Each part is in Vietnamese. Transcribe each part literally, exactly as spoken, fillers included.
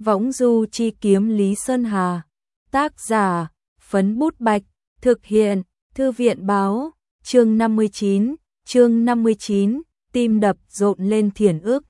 Võng du chi kiếm Lý Sơn Hà. Tác giả, Phấn Bút Bạch. Thực hiện, Thư viện Báo. Chương năm mươi chín, chương năm mươi chín, tim đập rộn lên Thiển Ước.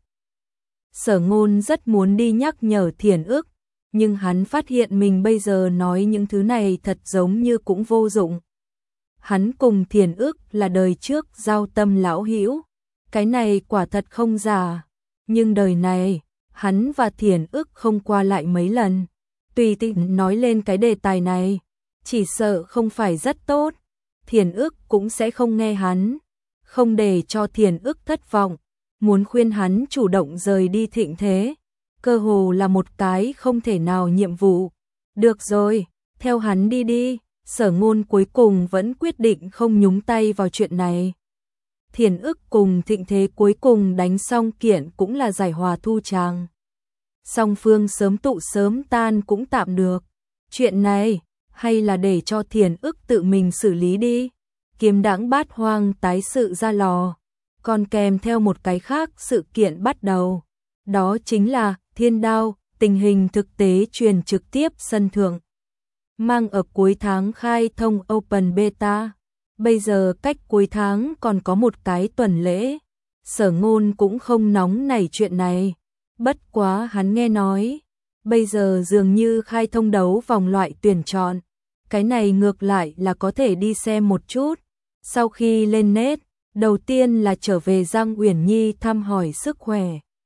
Sở Ngôn rất muốn đi nhắc nhở Thiển Ước, nhưng hắn phát hiện mình bây giờ nói những thứ này thật giống như cũng vô dụng. Hắn cùng Thiển Ước là đời trước giao tâm lão hữu, cái này quả thật không giả, nhưng đời này, hắn và Thiển Ước không qua lại mấy lần. Tùy tiện nói lên cái đề tài này, chỉ sợ không phải rất tốt, Thiển Ước cũng sẽ không nghe hắn, không để cho Thiển Ước thất vọng, muốn khuyên hắn chủ động rời đi thịnh thế, cơ hồ là một cái không thể nào nhiệm vụ. Được rồi, theo hắn đi đi, Sở Ngôn cuối cùng vẫn quyết định không nhúng tay vào chuyện này. Thiển Ước cùng thịnh thế cuối cùng đánh xong kiện cũng là giải hòa thu tràng. Song phương sớm tụ sớm tan cũng tạm được. Chuyện này, hay là để cho Thiển Ước tự mình xử lý đi. Kiếm Đãng Bát Hoang tái sự ra lò, còn kèm theo một cái khác sự kiện bắt đầu. Đó chính là Thiên Đao, tình hình thực tế truyền trực tiếp sân thượng. Mang ở cuối tháng khai thông Open Beta. Bây giờ cách cuối tháng còn có một cái tuần lễ. Sở Ngôn cũng không nóng nảy chuyện này. Bất quá hắn nghe nói, bây giờ dường như khai thông đấu vòng loại tuyển chọn. Cái này ngược lại là có thể đi xem một chút. Sau khi lên nét, đầu tiên là trở về Giang Uyển Nhi thăm hỏi sức khỏe.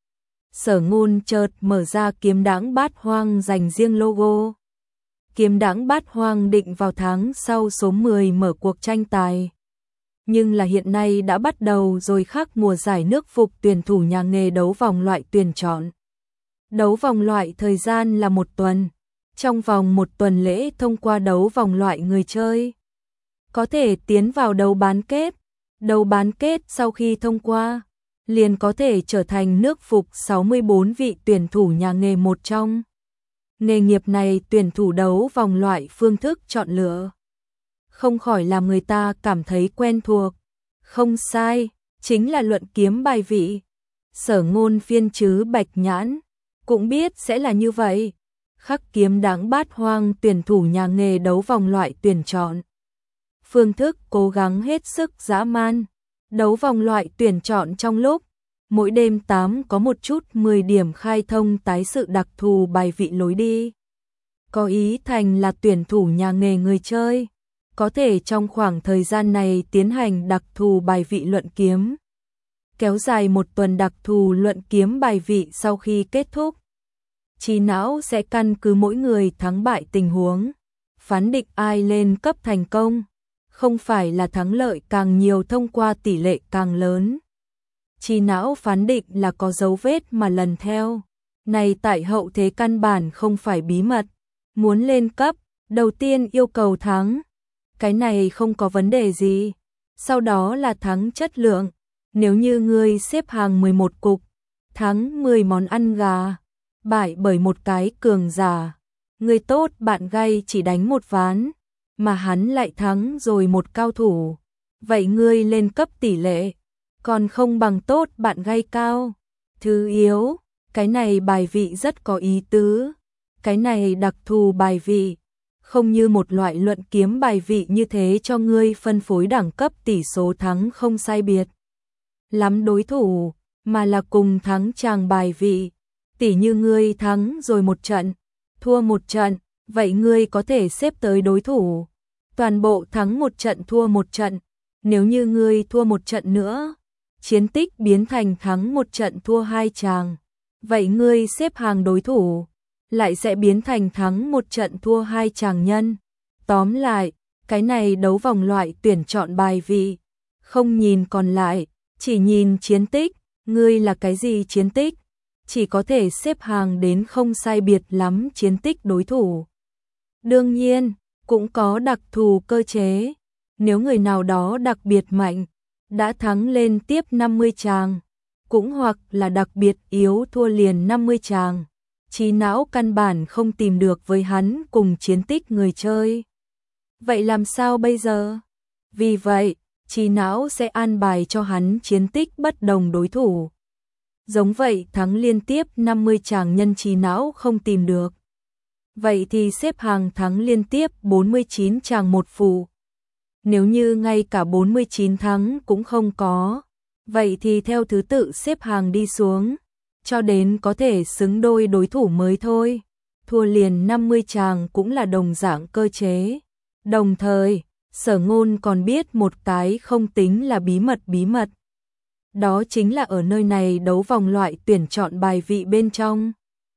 Sở Ngôn chợt mở ra Kiếm Đãng Bát Hoang dành riêng logo. Kiếm Đãng Bát Hoang định vào tháng sau số mười mở cuộc tranh tài. Nhưng là hiện nay đã bắt đầu rồi, khác mùa giải nước phục tuyển thủ nhà nghề đấu vòng loại tuyển chọn. Đấu vòng loại thời gian là một tuần. Trong vòng một tuần lễ thông qua đấu vòng loại, người chơi có thể tiến vào đấu bán kết. Đấu bán kết sau khi thông qua, liền có thể trở thành nước phục sáu mươi bốn vị tuyển thủ nhà nghề một trong. Nghề nghiệp này tuyển thủ đấu vòng loại phương thức chọn lựa không khỏi làm người ta cảm thấy quen thuộc. Không sai, chính là luận kiếm bài vị. Sở Ngôn phiên chứ Bạch Nhãn cũng biết sẽ là như vậy. Khắc Kiếm Đãng Bát Hoang tuyển thủ nhà nghề đấu vòng loại tuyển chọn. Phương thức cố gắng hết sức dã man. Đấu vòng loại tuyển chọn trong lúc mỗi đêm tám có một chút mười điểm khai thông tái sự đặc thù bài vị lối đi. Có ý thành là tuyển thủ nhà nghề người chơi có thể trong khoảng thời gian này tiến hành đặc thù bài vị luận kiếm. Kéo dài một tuần đặc thù luận kiếm bài vị sau khi kết thúc. Trí não sẽ căn cứ mỗi người thắng bại tình huống, phán định ai lên cấp thành công. Không phải là thắng lợi càng nhiều thông qua tỷ lệ càng lớn. Trí não phán định là có dấu vết mà lần theo. Này tại hậu thế căn bản không phải bí mật. Muốn lên cấp, đầu tiên yêu cầu thắng. Cái này không có vấn đề gì. Sau đó là thắng chất lượng. Nếu như ngươi xếp hàng mười một cục, thắng mười món ăn gà, bại bởi một cái cường giả. Người tốt bạn gay chỉ đánh một ván, mà hắn lại thắng rồi một cao thủ. Vậy ngươi lên cấp tỷ lệ còn không bằng tốt bạn gay cao. Thứ yếu, cái này bài vị rất có ý tứ. Cái này đặc thù bài vị, không như một loại luận kiếm bài vị như thế cho ngươi phân phối đẳng cấp tỷ số thắng không sai biệt lắm đối thủ, mà là cùng thắng chàng bài vị. Tỷ như ngươi thắng rồi một trận, thua một trận, vậy ngươi có thể xếp tới đối thủ. Toàn bộ thắng một trận thua một trận, nếu như ngươi thua một trận nữa, chiến tích biến thành thắng một trận thua hai chàng, vậy ngươi xếp hàng đối thủ lại sẽ biến thành thắng một trận thua hai chàng nhân. Tóm lại, cái này đấu vòng loại tuyển chọn bài vị, không nhìn còn lại, chỉ nhìn chiến tích. Ngươi là cái gì chiến tích? Chỉ có thể xếp hàng đến không sai biệt lắm chiến tích đối thủ. Đương nhiên, cũng có đặc thù cơ chế. Nếu người nào đó đặc biệt mạnh, đã thắng lên tiếp năm mươi chàng, cũng hoặc là đặc biệt yếu thua liền năm mươi chàng, trí não căn bản không tìm được với hắn cùng chiến tích người chơi. Vậy làm sao bây giờ? Vì vậy, trí não sẽ an bài cho hắn chiến tích bất đồng đối thủ. Giống vậy thắng liên tiếp năm mươi chàng nhân trí não không tìm được. Vậy thì xếp hàng thắng liên tiếp bốn mươi chín chàng một phù. Nếu như ngay cả bốn mươi chín thắng cũng không có, vậy thì theo thứ tự xếp hàng đi xuống, cho đến có thể xứng đôi đối thủ mới thôi. Thua liền năm mươi chàng cũng là đồng dạng cơ chế. Đồng thời, Sở Ngôn còn biết một cái không tính là bí mật bí mật. Đó chính là ở nơi này đấu vòng loại tuyển chọn bài vị bên trong.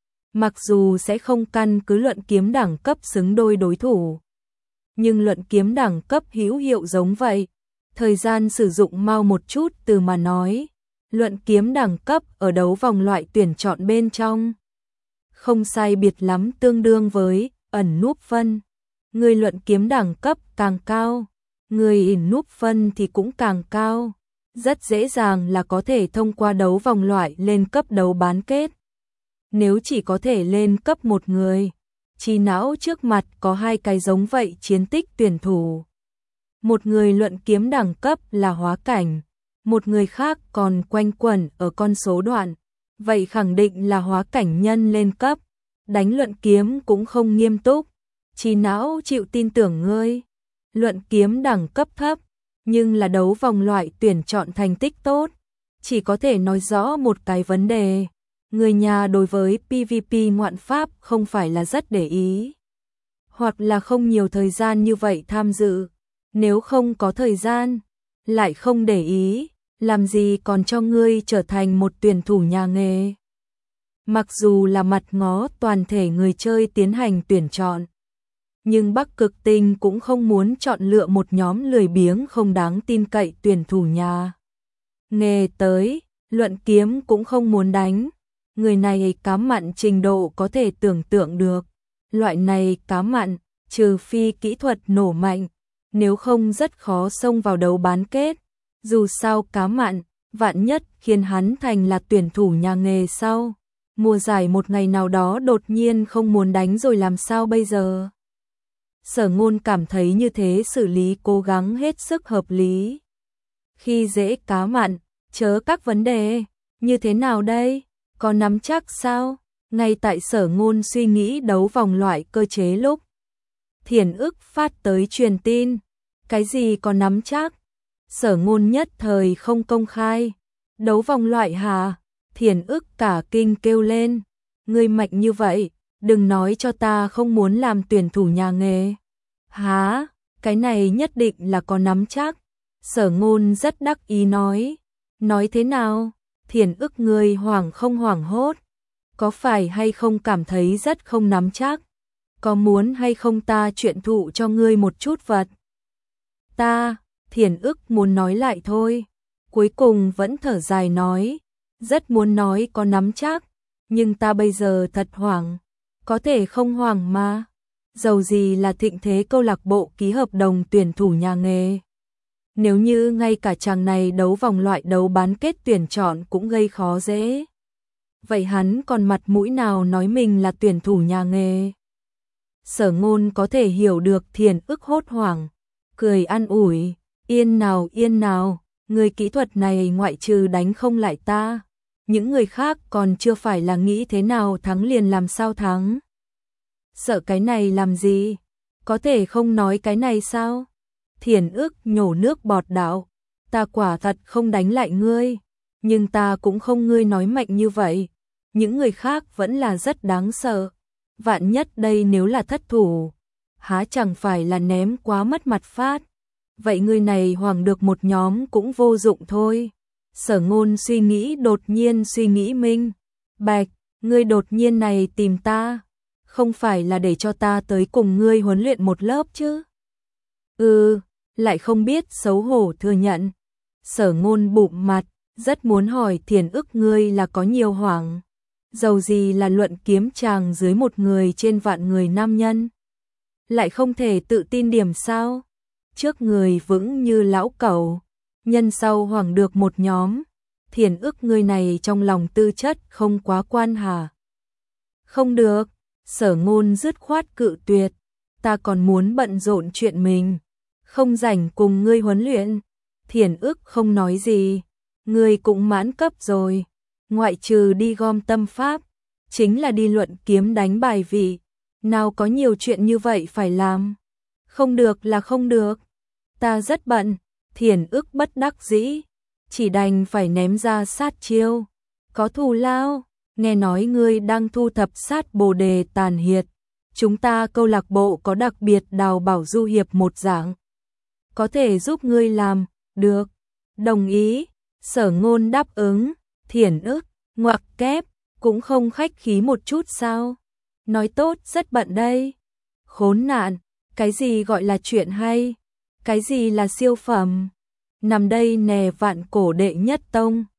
Mặc dù sẽ không căn cứ luận kiếm đẳng cấp xứng đôi đối thủ, nhưng luận kiếm đẳng cấp hữu hiệu giống vậy. Thời gian sử dụng mau một chút từ mà nói, luận kiếm đẳng cấp ở đấu vòng loại tuyển chọn bên trong không sai biệt lắm tương đương với ẩn núp phân. Người luận kiếm đẳng cấp càng cao, người ẩn núp phân thì cũng càng cao. Rất dễ dàng là có thể thông qua đấu vòng loại lên cấp đấu bán kết. Nếu chỉ có thể lên cấp một người, trí não trước mặt có hai cái giống vậy chiến tích tuyển thủ. Một người luận kiếm đẳng cấp là hóa cảnh, một người khác còn quanh quẩn ở con số đoạn. Vậy khẳng định là hóa cảnh nhân lên cấp, đánh luận kiếm cũng không nghiêm túc. Trí não chịu tin tưởng ngươi. Luận kiếm đẳng cấp thấp, nhưng là đấu vòng loại tuyển chọn thành tích tốt. Chỉ có thể nói rõ một cái vấn đề. Người nhà đối với pê vê pê ngoạn pháp không phải là rất để ý. Hoặc là không nhiều thời gian như vậy tham dự. Nếu không có thời gian, lại không để ý, làm gì còn cho ngươi trở thành một tuyển thủ nhà nghề. Mặc dù là mặt ngó toàn thể người chơi tiến hành tuyển chọn, nhưng Bắc Cực Tinh cũng không muốn chọn lựa một nhóm lười biếng không đáng tin cậy tuyển thủ nhà nghề tới, luận kiếm cũng không muốn đánh. Người này cá mặn trình độ có thể tưởng tượng được. Loại này cá mặn, trừ phi kỹ thuật nổ mạnh, nếu không rất khó xông vào đấu bán kết. Dù sao cá mặn, vạn nhất khiến hắn thành là tuyển thủ nhà nghề sau. Mùa giải một ngày nào đó đột nhiên không muốn đánh rồi làm sao bây giờ? Sở Ngôn cảm thấy như thế xử lý cố gắng hết sức hợp lý. Khi dễ cá mặn, chớ các vấn đề, như thế nào đây? Có nắm chắc sao? Ngay tại Sở Ngôn suy nghĩ đấu vòng loại cơ chế lúc, Thiển Ức phát tới truyền tin. Cái gì có nắm chắc? Sở Ngôn nhất thời không công khai. Đấu vòng loại hả? Thiển Ức cả kinh kêu lên. Ngươi mạnh như vậy, đừng nói cho ta không muốn làm tuyển thủ nhà nghề. Hả? Cái này nhất định là có nắm chắc. Sở Ngôn rất đắc ý nói. Nói thế nào? Thiển Ức ngươi hoảng không hoảng hốt? Có phải hay không cảm thấy rất không nắm chắc? Có muốn hay không ta chuyện thụ cho ngươi một chút vật? Ta, Thiển Ức muốn nói lại thôi. Cuối cùng vẫn thở dài nói. Rất muốn nói có nắm chắc, nhưng ta bây giờ thật hoảng. Có thể không hoảng mà. Dầu gì là thịnh thế câu lạc bộ ký hợp đồng tuyển thủ nhà nghề. Nếu như ngay cả chàng này đấu vòng loại đấu bán kết tuyển chọn cũng gây khó dễ. Vậy hắn còn mặt mũi nào nói mình là tuyển thủ nhà nghề? Sở Ngôn có thể hiểu được Thiển Ức hốt hoảng, cười an ủi, yên nào yên nào, người kỹ thuật này ngoại trừ đánh không lại ta, những người khác còn chưa phải là nghĩ thế nào thắng liền làm sao thắng. Sợ cái này làm gì? Có thể không nói cái này sao? Thiển Ức nhổ nước bọt đạo, ta quả thật không đánh lại ngươi, nhưng ta cũng không ngươi nói mạnh như vậy. Những người khác vẫn là rất đáng sợ. Vạn nhất đây nếu là thất thủ, há chẳng phải là ném quá mất mặt phát. Vậy người này hoàng được một nhóm cũng vô dụng thôi. Sở Ngôn suy nghĩ đột nhiên suy nghĩ minh. Bạch, ngươi đột nhiên này tìm ta, không phải là để cho ta tới cùng ngươi huấn luyện một lớp chứ? Ừ, lại không biết xấu hổ thừa nhận. Sở Ngôn bụm mặt, rất muốn hỏi Thiển Ức ngươi là có nhiều hoảng. Dầu gì là luận kiếm chàng dưới một người trên vạn người nam nhân. Lại không thể tự tin điểm sao? Trước người vững như lão cẩu, nhân sau hoảng được một nhóm. Thiển Ức ngươi này trong lòng tư chất không quá quan hả? Không được, Sở Ngôn dứt khoát cự tuyệt. Ta còn muốn bận rộn chuyện mình, không rảnh cùng ngươi huấn luyện. Thiển Ức không nói gì. Ngươi cũng mãn cấp rồi. ngoại trừ đi gom tâm pháp, chính là đi luận kiếm đánh bài vị, nào có nhiều chuyện như vậy phải làm. Không được là không được, ta rất bận. Thiển ức bất đắc dĩ, chỉ đành phải ném ra sát chiêu. Có thù lao, nghe nói ngươi đang thu thập sát bồ đề tàn hiệt. Chúng ta câu lạc bộ có đặc biệt đào bảo du hiệp một dạng. Có thể giúp ngươi làm, được. Đồng ý, Sở Ngôn đáp ứng. Thiển ức, ngoặc kép, cũng không khách khí một chút sao. Nói tốt rất bận đây. Khốn nạn, cái gì gọi là chuyện hay? Cái gì là siêu phẩm? Nằm đây nè vạn cổ đệ nhất tông.